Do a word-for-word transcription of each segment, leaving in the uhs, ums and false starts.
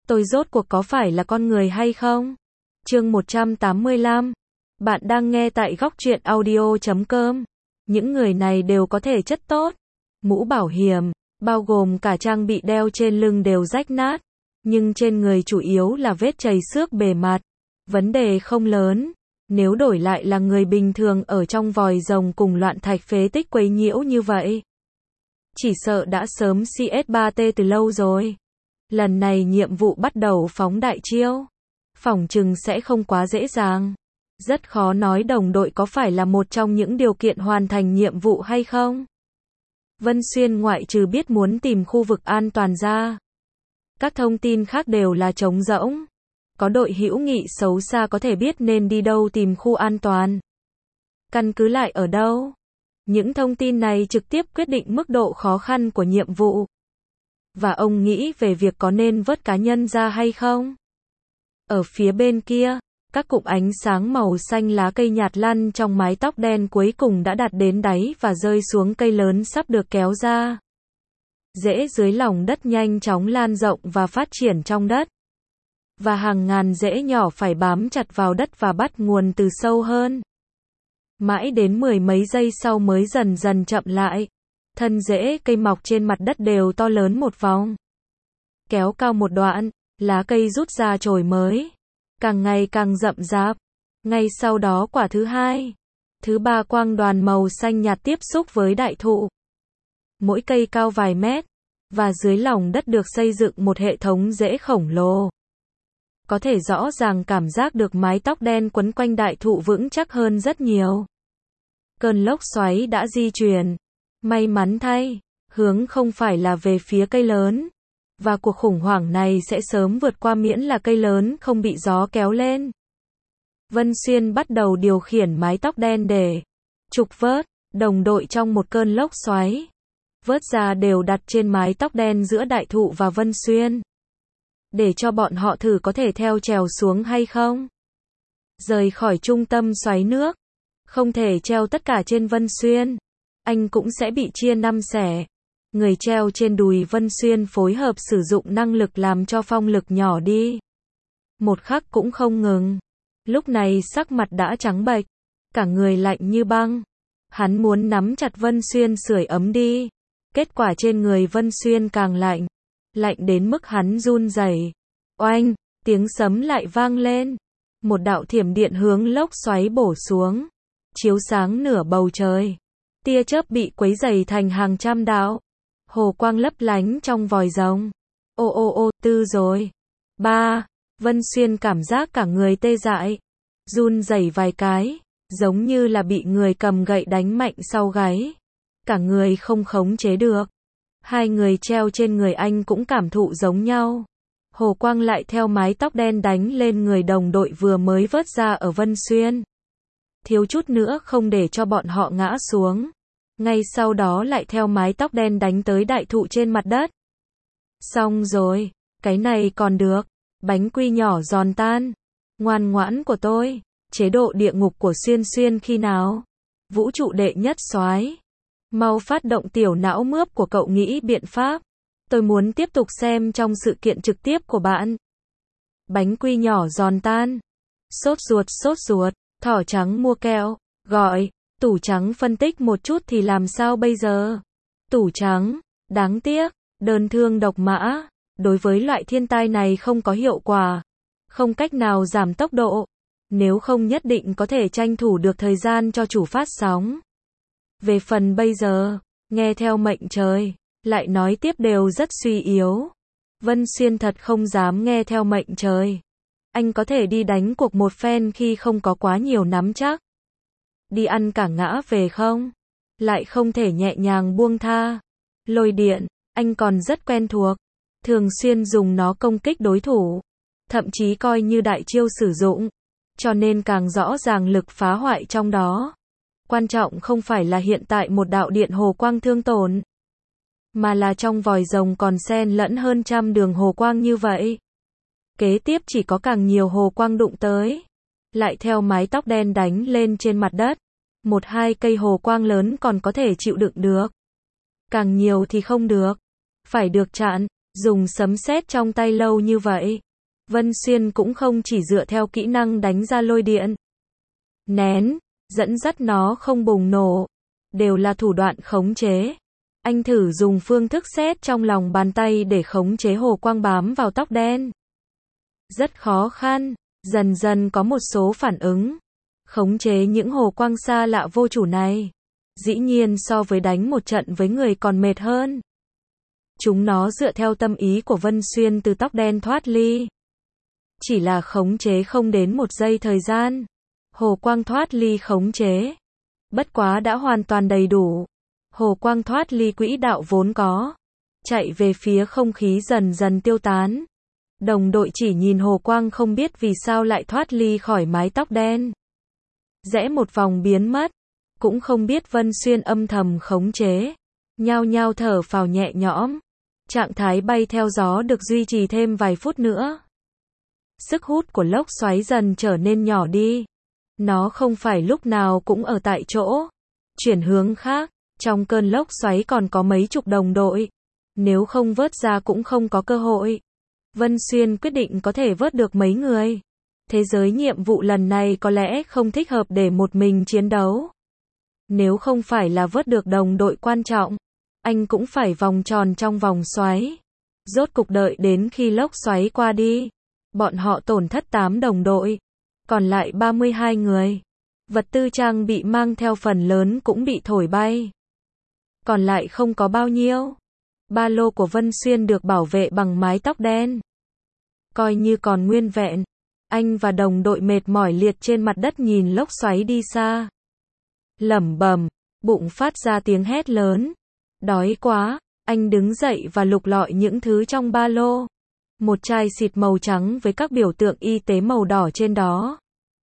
tôi rốt cuộc có phải là con người hay không? Chương một trăm tám mươi lăm. Bạn đang nghe tại góc truyện audio chấm com. Những người này đều có thể chất tốt. Mũ bảo hiểm, bao gồm cả trang bị đeo trên lưng đều rách nát. Nhưng trên người chủ yếu là vết chày xước bề mặt. Vấn đề không lớn. Nếu đổi lại là người bình thường ở trong vòi rồng cùng loạn thạch phế tích quấy nhiễu như vậy, chỉ sợ đã sớm xê ét ba tê từ lâu rồi. Lần này nhiệm vụ bắt đầu phóng đại chiêu. Phỏng chừng sẽ không quá dễ dàng. Rất khó nói đồng đội có phải là một trong những điều kiện hoàn thành nhiệm vụ hay không. Vân Xuyên ngoại trừ biết muốn tìm khu vực an toàn ra, các thông tin khác đều là trống rỗng. Có đội hữu nghị xấu xa có thể biết nên đi đâu tìm khu an toàn, căn cứ lại ở đâu. Những thông tin này trực tiếp quyết định mức độ khó khăn của nhiệm vụ. Và ông nghĩ về việc có nên vớt cá nhân ra hay không. Ở phía bên kia, các cụm ánh sáng màu xanh lá cây nhạt lăn trong mái tóc đen cuối cùng đã đạt đến đáy và rơi xuống cây lớn sắp được kéo ra. Rễ dưới lòng đất nhanh chóng lan rộng và phát triển trong đất. Và hàng ngàn rễ nhỏ phải bám chặt vào đất và bắt nguồn từ sâu hơn. Mãi đến mười mấy giây sau mới dần dần chậm lại. Thân rễ cây mọc trên mặt đất đều to lớn một vòng. Kéo cao một đoạn, lá cây rút ra chồi mới. Càng ngày càng rậm rạp. Ngay sau đó quả thứ hai, thứ ba quang đoàn màu xanh nhạt tiếp xúc với đại thụ. Mỗi cây cao vài mét. Và dưới lòng đất được xây dựng một hệ thống rễ khổng lồ. Có thể rõ ràng cảm giác được mái tóc đen quấn quanh đại thụ vững chắc hơn rất nhiều. Cơn lốc xoáy đã di chuyển. May mắn thay, hướng không phải là về phía cây lớn. Và cuộc khủng hoảng này sẽ sớm vượt qua miễn là cây lớn không bị gió kéo lên. Vân Xuyên bắt đầu điều khiển mái tóc đen để trục vớt đồng đội trong một cơn lốc xoáy. Vớt ra đều đặt trên mái tóc đen giữa đại thụ và Vân Xuyên. Để cho bọn họ thử có thể theo trèo xuống hay không. Rời khỏi trung tâm xoáy nước. Không thể treo tất cả trên Vân Xuyên. Anh cũng sẽ bị chia năm xẻ. Người treo trên đùi Vân Xuyên phối hợp sử dụng năng lực làm cho phong lực nhỏ đi. Một khắc cũng không ngừng. Lúc này sắc mặt đã trắng bệch. Cả người lạnh như băng. Hắn muốn nắm chặt Vân Xuyên sưởi ấm đi. Kết quả trên người Vân Xuyên càng lạnh. Lạnh đến mức hắn run rẩy. Oanh, tiếng sấm lại vang lên. Một đạo thiểm điện hướng lốc xoáy bổ xuống. Chiếu sáng nửa bầu trời. Tia chớp bị quấy dày thành hàng trăm đạo. Hồ quang lấp lánh trong vòi rồng. Ô ô ô, tư rồi. Ba, Vân Xuyên cảm giác cả người tê dại. Run rẩy vài cái. Giống như là bị người cầm gậy đánh mạnh sau gáy. Cả người không khống chế được. Hai người treo trên người anh cũng cảm thụ giống nhau. Hồ quang lại theo mái tóc đen đánh lên người đồng đội vừa mới vớt ra ở Vân Xuyên. Thiếu chút nữa không để cho bọn họ ngã xuống. Ngay sau đó lại theo mái tóc đen đánh tới đại thụ trên mặt đất. Xong rồi, cái này còn được. Bánh quy nhỏ giòn tan. Ngoan ngoãn của tôi. Chế độ địa ngục của Xuyên Xuyên khi nào? Vũ trụ đệ nhất soái. Mau phát động tiểu não mướp của cậu nghĩ biện pháp. Tôi muốn tiếp tục xem trong sự kiện trực tiếp của bạn. Bánh quy nhỏ giòn tan. Sốt ruột sốt ruột. Thỏ trắng mua kẹo. Gọi. Tủ trắng phân tích một chút thì làm sao bây giờ? Tủ trắng. Đáng tiếc. Đơn thương độc mã. Đối với loại thiên tai này không có hiệu quả. Không cách nào giảm tốc độ. Nếu không nhất định có thể tranh thủ được thời gian cho chủ phát sóng. Về phần bây giờ, nghe theo mệnh trời, lại nói tiếp đều rất suy yếu. Vân Xuyên thật không dám nghe theo mệnh trời. Anh có thể đi đánh cuộc một phen khi không có quá nhiều nắm chắc. Đi ăn cả ngã về không? Lại không thể nhẹ nhàng buông tha. Lôi điện, anh còn rất quen thuộc. Thường xuyên dùng nó công kích đối thủ. Thậm chí coi như đại chiêu sử dụng. Cho nên càng rõ ràng lực phá hoại trong đó. Quan trọng không phải là hiện tại một đạo điện hồ quang thương tổn. Mà là trong vòi rồng còn xen lẫn hơn trăm đường hồ quang như vậy. Kế tiếp chỉ có càng nhiều hồ quang đụng tới. Lại theo mái tóc đen đánh lên trên mặt đất. Một hai cây hồ quang lớn còn có thể chịu đựng được. Càng nhiều thì không được. Phải được chặn, Dùng sấm sét trong tay lâu như vậy, Vân Xuyên cũng không chỉ dựa theo kỹ năng đánh ra lôi điện, nén, dẫn dắt nó không bùng nổ, đều là thủ đoạn khống chế. Anh thử dùng phương thức sét trong lòng bàn tay để khống chế hồ quang bám vào tóc đen. Rất khó khăn, dần dần có một số phản ứng. Khống chế những hồ quang xa lạ vô chủ này, dĩ nhiên so với đánh một trận với người còn mệt hơn. Chúng nó dựa theo tâm ý của Vân Xuyên từ tóc đen thoát ly. Chỉ là khống chế không đến một giây thời gian. Hồ quang thoát ly khống chế. Bất quá đã hoàn toàn đầy đủ. Hồ quang thoát ly quỹ đạo vốn có. Chạy về phía không khí dần dần tiêu tán. Đồng đội chỉ nhìn hồ quang không biết vì sao lại thoát ly khỏi mái tóc đen. Rẽ một vòng biến mất. Cũng không biết Vân Xuyên âm thầm khống chế. Nhao nhao thở phào nhẹ nhõm. Trạng thái bay theo gió được duy trì thêm vài phút nữa. Sức hút của lốc xoáy dần trở nên nhỏ đi. Nó không phải lúc nào cũng ở tại chỗ. Chuyển hướng khác, trong cơn lốc xoáy còn có mấy chục đồng đội. Nếu không vớt ra cũng không có cơ hội. Vân Xuyên quyết định có thể vớt được mấy người. Thế giới nhiệm vụ lần này có lẽ không thích hợp để một mình chiến đấu. Nếu không phải là vớt được đồng đội quan trọng, anh cũng phải vòng tròn trong vòng xoáy. Rốt cục đợi đến khi lốc xoáy qua đi, bọn họ tổn thất tám đồng đội, còn lại ba mươi hai người. Vật tư trang bị mang theo phần lớn cũng bị thổi bay. Còn lại không có bao nhiêu. Ba lô của Vân Xuyên được bảo vệ bằng mái tóc đen. Coi như còn nguyên vẹn. Anh và đồng đội mệt mỏi liệt trên mặt đất nhìn lốc xoáy đi xa. Lẩm bẩm, bụng phát ra tiếng hét lớn. Đói quá, anh đứng dậy và lục lọi những thứ trong ba lô. Một chai xịt màu trắng với các biểu tượng y tế màu đỏ trên đó.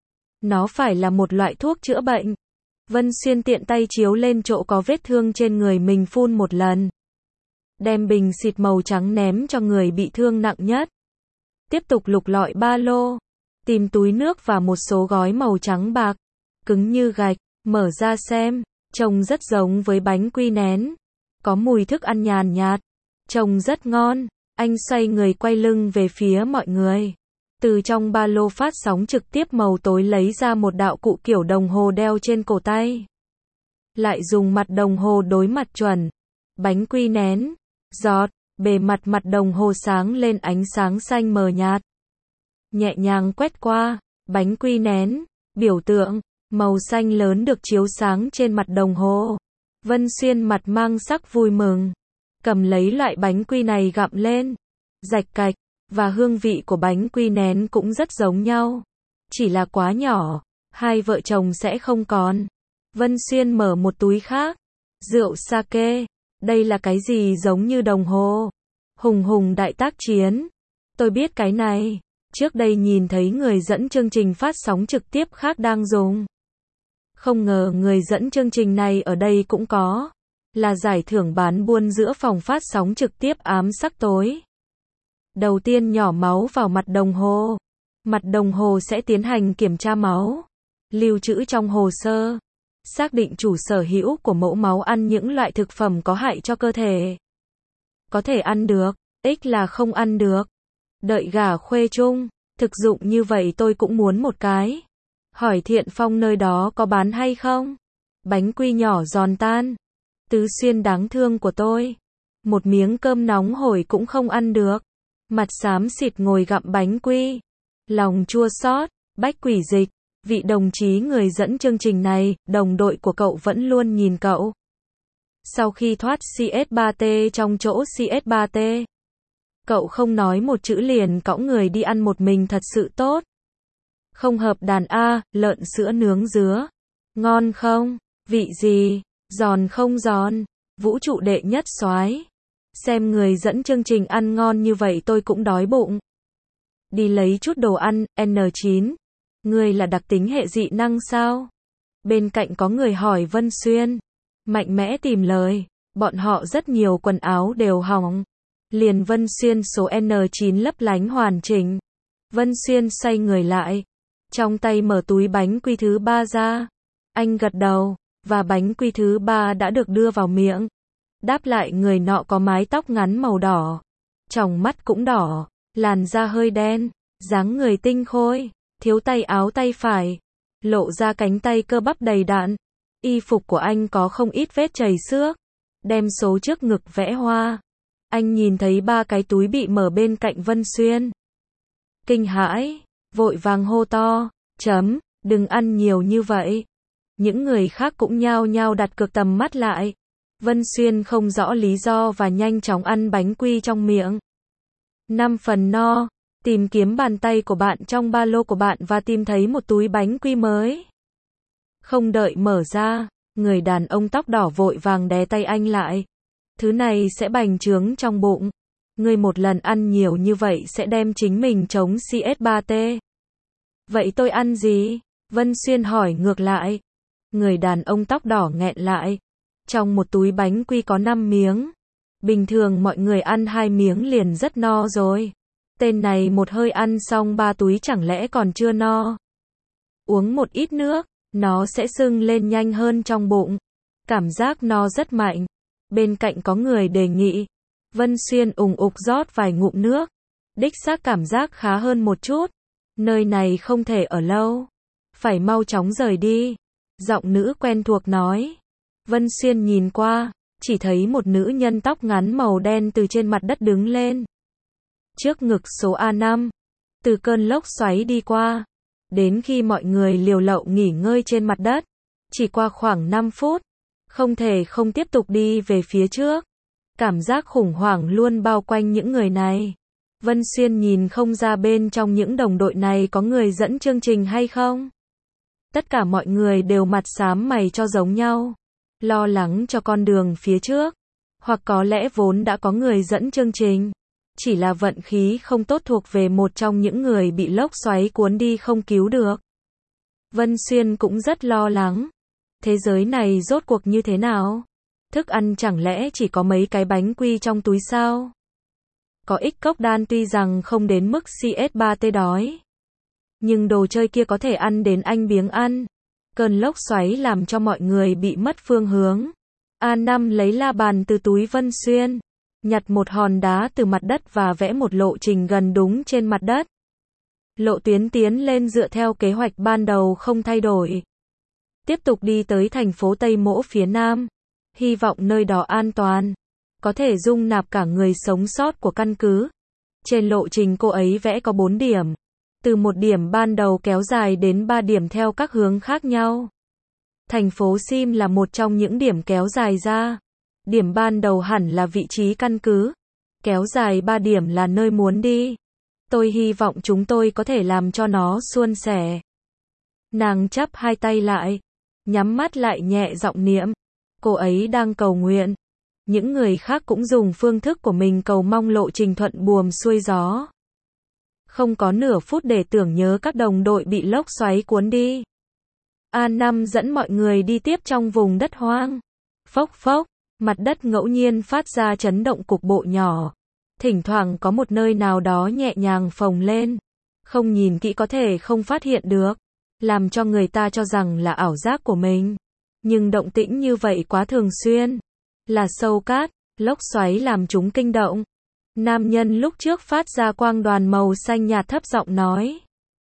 Nó phải là một loại thuốc chữa bệnh. Vân Xuyên tiện tay chiếu lên chỗ có vết thương trên người mình phun một lần. Đem bình xịt màu trắng ném cho người bị thương nặng nhất. Tiếp tục lục lọi ba lô. Tìm túi nước và một số gói màu trắng bạc. Cứng như gạch. Mở ra xem. Trông rất giống với bánh quy nén. Có mùi thức ăn nhàn nhạt. Trông rất ngon. Anh xoay người quay lưng về phía mọi người. Từ trong ba lô phát sóng trực tiếp màu tối lấy ra một đạo cụ kiểu đồng hồ đeo trên cổ tay. Lại dùng mặt đồng hồ đối mặt chuẩn. Bánh quy nén. Giọt. Bề mặt mặt đồng hồ sáng lên ánh sáng xanh mờ nhạt. Nhẹ nhàng quét qua. Bánh quy nén. Biểu tượng. Màu xanh lớn được chiếu sáng trên mặt đồng hồ. Vân Xuyên mặt mang sắc vui mừng. Cầm lấy loại bánh quy này gặm lên. Rạch cạch. Và hương vị của bánh quy nén cũng rất giống nhau. Chỉ là quá nhỏ. Hai vợ chồng sẽ không còn. Vân Xuyên mở một túi khác. Rượu sake. Đây là cái gì giống như đồng hồ? Hùng hùng đại tác chiến. Tôi biết cái này. Trước đây nhìn thấy người dẫn chương trình phát sóng trực tiếp khác đang dùng. Không ngờ người dẫn chương trình này ở đây cũng có. Là giải thưởng bán buôn giữa phòng phát sóng trực tiếp ám sắc tối. Đầu tiên nhỏ máu vào mặt đồng hồ. Mặt đồng hồ sẽ tiến hành kiểm tra máu. Lưu trữ trong hồ sơ. Xác định chủ sở hữu của mẫu máu ăn những loại thực phẩm có hại cho cơ thể. Có thể ăn được, ích là không ăn được. Đợi gả khuê chung. Thực dụng như vậy tôi cũng muốn một cái. Hỏi Thiện Phong nơi đó có bán hay không? Bánh quy nhỏ giòn tan. Tứ Xuyên đáng thương của tôi. Một miếng cơm nóng hổi cũng không ăn được. Mặt xám xịt ngồi gặm bánh quy. Lòng chua xót. Bách Quỷ Dịch. Vị đồng chí người dẫn chương trình này, đồng đội của cậu vẫn luôn nhìn cậu. Sau khi thoát xê ét ba tê trong chỗ xê ét ba tê, cậu không nói một chữ liền cõng người đi ăn một mình thật sự tốt. Không hợp đàn A, lợn sữa nướng dứa. Ngon không? Vị gì? Giòn không giòn? Vũ trụ đệ nhất soái. Xem người dẫn chương trình ăn ngon như vậy tôi cũng đói bụng. Đi lấy chút đồ ăn, en chín. Người là đặc tính hệ dị năng sao? Bên cạnh có người hỏi Vân Xuyên. Mạnh mẽ tìm lời. Bọn họ rất nhiều quần áo đều hỏng. Liền Vân Xuyên số en chín lấp lánh hoàn chỉnh. Vân Xuyên xoay người lại. Trong tay mở túi bánh quy thứ ba ra. Anh gật đầu. Và bánh quy thứ ba đã được đưa vào miệng. Đáp lại người nọ có mái tóc ngắn màu đỏ. tròng mắt cũng đỏ, làn da hơi đen, dáng người tinh khôi, thiếu tay áo tay phải, lộ ra cánh tay cơ bắp đầy đặn. Y phục của anh có không ít vết chảy xước, đem số trước ngực vẽ hoa. Anh nhìn thấy ba cái túi bị mở bên cạnh Vân Xuyên. Kinh hãi, vội vàng hô to, chấm, đừng ăn nhiều như vậy. Những người khác cũng nhao nhao đặt cược tầm mắt lại. Vân Xuyên không rõ lý do và nhanh chóng ăn bánh quy trong miệng. Năm phần no, tìm kiếm bàn tay của bạn trong ba lô của bạn và tìm thấy một túi bánh quy mới. Không đợi mở ra, người đàn ông tóc đỏ vội vàng đè tay anh lại. Thứ này sẽ bành trướng trong bụng. Ngươi một lần ăn nhiều như vậy sẽ đem chính mình chống C S ba T. Vậy tôi ăn gì? Vân Xuyên hỏi ngược lại. Người đàn ông tóc đỏ nghẹn lại. Trong một túi bánh quy có năm miếng. Bình thường mọi người ăn hai miếng liền rất no rồi. Tên này một hơi ăn xong ba túi chẳng lẽ còn chưa no. Uống một ít nước, nó sẽ sưng lên nhanh hơn trong bụng. Cảm giác no rất mạnh. Bên cạnh có người đề nghị. Vân Xuyên ùng ục rót vài ngụm nước. Đích xác cảm giác khá hơn một chút. Nơi này không thể ở lâu. Phải mau chóng rời đi. Giọng nữ quen thuộc nói. Vân Xuyên nhìn qua, chỉ thấy một nữ nhân tóc ngắn màu đen từ trên mặt đất đứng lên. Trước ngực số A năm. Từ cơn lốc xoáy đi qua. Đến khi mọi người liều lậu nghỉ ngơi trên mặt đất. Chỉ qua khoảng năm phút. Không thể không tiếp tục đi về phía trước. Cảm giác khủng hoảng luôn bao quanh những người này. Vân Xuyên nhìn không ra bên trong những đồng đội này có người dẫn chương trình hay không. Tất cả mọi người đều mặt xám mày cho giống nhau. Lo lắng cho con đường phía trước. Hoặc có lẽ vốn đã có người dẫn chương trình. Chỉ là vận khí không tốt thuộc về một trong những người bị lốc xoáy cuốn đi không cứu được. Vân Xuyên cũng rất lo lắng. Thế giới này rốt cuộc như thế nào? Thức ăn chẳng lẽ chỉ có mấy cái bánh quy trong túi sao? Có ích cốc đan tuy rằng không đến mức C S ba T đói. Nhưng đồ chơi kia có thể ăn đến anh biếng ăn. Cơn lốc xoáy làm cho mọi người bị mất phương hướng. A năm lấy la bàn từ túi Vân Xuyên. Nhặt một hòn đá từ mặt đất và vẽ một lộ trình gần đúng trên mặt đất. Lộ tuyến tiến lên dựa theo kế hoạch ban đầu không thay đổi. Tiếp tục đi tới thành phố Tây Mỗ phía Nam. Hy vọng nơi đó an toàn. Có thể dung nạp cả người sống sót của căn cứ. Trên lộ trình cô ấy vẽ có bốn điểm. Từ một điểm ban đầu kéo dài đến ba điểm theo các hướng khác nhau. Thành phố Sim là một trong những điểm kéo dài ra. Điểm ban đầu hẳn là vị trí căn cứ. Kéo dài ba điểm là nơi muốn đi. Tôi hy vọng chúng tôi có thể làm cho nó suôn sẻ. Nàng chắp hai tay lại. Nhắm mắt lại nhẹ giọng niệm. Cô ấy đang cầu nguyện. Những người khác cũng dùng phương thức của mình cầu mong lộ trình thuận buồm xuôi gió. Không có nửa phút để tưởng nhớ các đồng đội bị lốc xoáy cuốn đi. A năm dẫn mọi người đi tiếp trong vùng đất hoang. Phốc phốc, mặt đất ngẫu nhiên phát ra chấn động cục bộ nhỏ. Thỉnh thoảng có một nơi nào đó nhẹ nhàng phồng lên. Không nhìn kỹ có thể không phát hiện được. Làm cho người ta cho rằng là ảo giác của mình. Nhưng động tĩnh như vậy quá thường xuyên. Là sâu cát, lốc xoáy làm chúng kinh động. Nam nhân lúc trước phát ra quang đoàn màu xanh nhạt thấp giọng nói.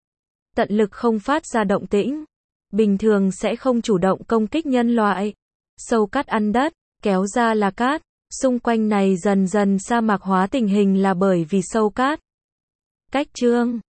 Tận lực không phát ra động tĩnh. Bình thường sẽ không chủ động công kích nhân loại. Sâu cát ăn đất, kéo ra là cát. Xung quanh này dần dần sa mạc hóa tình hình là bởi vì sâu cát. Cách chương